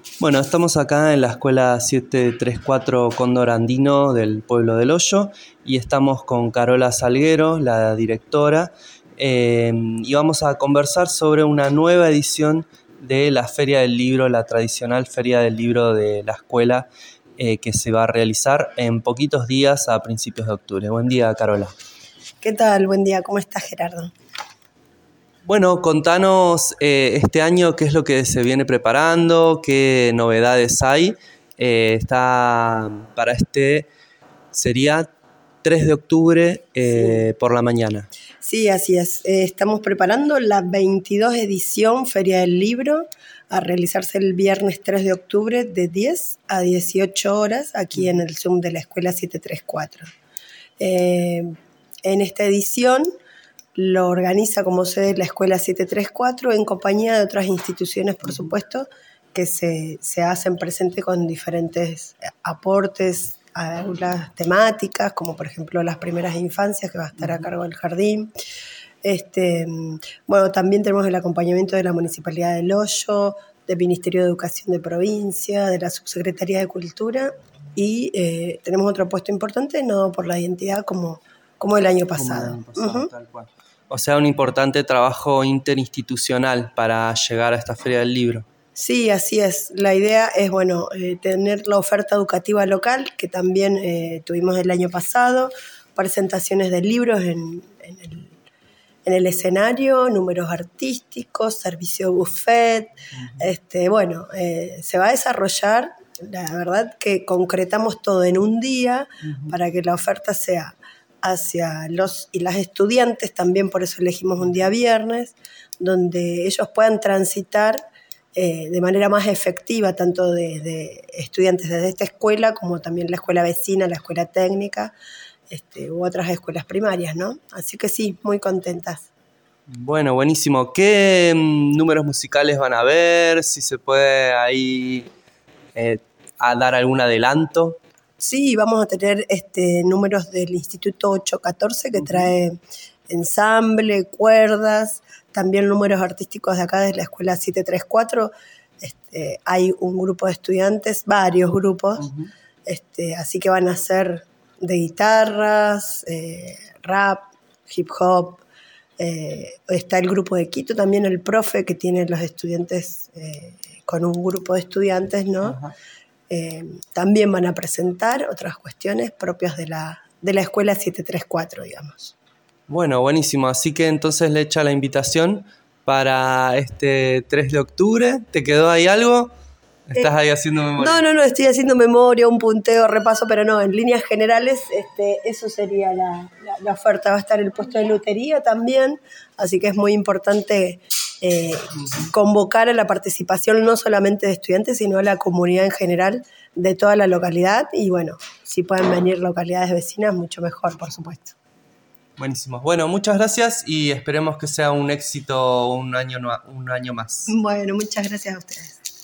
Bueno, estamos acá en la escuela 734 Cóndor Andino del pueblo del Hoyo y estamos con Carola Salguero, la directora, y vamos a conversar sobre una nueva edición de la Feria del Libro, la tradicional Feria del Libro de la escuela, que se va a realizar en poquitos días a principios de octubre. Buen día, Carola. ¿Qué tal? Buen día. ¿Cómo estás, Gerardo? Bueno, contanos este año qué es lo que se viene preparando, qué novedades hay. Está para sería 3 de octubre por la mañana. Sí, así es. Estamos preparando la 22 edición Feria del Libro a realizarse el viernes 3 de octubre de 10 a 18 horas aquí en el Zoom de la Escuela 734. En esta edición lo organiza como sede la Escuela 734 en compañía de otras instituciones, por supuesto, que se hacen presente con diferentes aportes a aulas temáticas, como por ejemplo las primeras infancias, que va a estar a cargo del jardín. Bueno, también tenemos el acompañamiento de la Municipalidad del Hoyo, del Ministerio de Educación de Provincia, de la Subsecretaría de Cultura, y tenemos otro puesto importante, no por la identidad como el año pasado. Tal cual. O sea, un importante trabajo interinstitucional para llegar a esta Feria del Libro. Sí, así es. La idea es, tener la oferta educativa local, que también tuvimos el año pasado, presentaciones de libros en el escenario, números artísticos, servicio buffet. Se va a desarrollar, la verdad que concretamos todo en un día para que la oferta sea hacia los y las estudiantes, también por eso elegimos un día viernes, donde ellos puedan transitar de manera más efectiva, tanto de estudiantes desde esta escuela como también la escuela vecina, la escuela técnica, u otras escuelas primarias, ¿no? Así que sí, muy contentas. Bueno, buenísimo. ¿Qué números musicales van a ver? Si se puede ahí a dar algún adelanto. Sí, vamos a tener números del Instituto 814 que trae ensamble, cuerdas, también números artísticos de acá de la Escuela 734. Hay un grupo de estudiantes, varios grupos, así que van a ser de guitarras, rap, hip hop. Está el grupo de Quito, también el profe que tiene los estudiantes con un grupo de estudiantes, ¿no? Ajá. También van a presentar otras cuestiones propias de la Escuela 734, digamos. Bueno, buenísimo. Así que entonces le echa la invitación para este 3 de octubre. ¿Te quedó ahí algo? ¿Estás ahí haciendo memoria? No, estoy haciendo memoria, un punteo, repaso, pero no, en líneas generales eso sería la oferta. Va a estar el puesto de lutería también, así que es muy importante convocar a la participación no solamente de estudiantes, sino a la comunidad en general de toda la localidad, y bueno, si pueden venir localidades vecinas, mucho mejor, por supuesto. Buenísimo. Bueno, muchas gracias y esperemos que sea un éxito un año más. Bueno, muchas gracias a ustedes.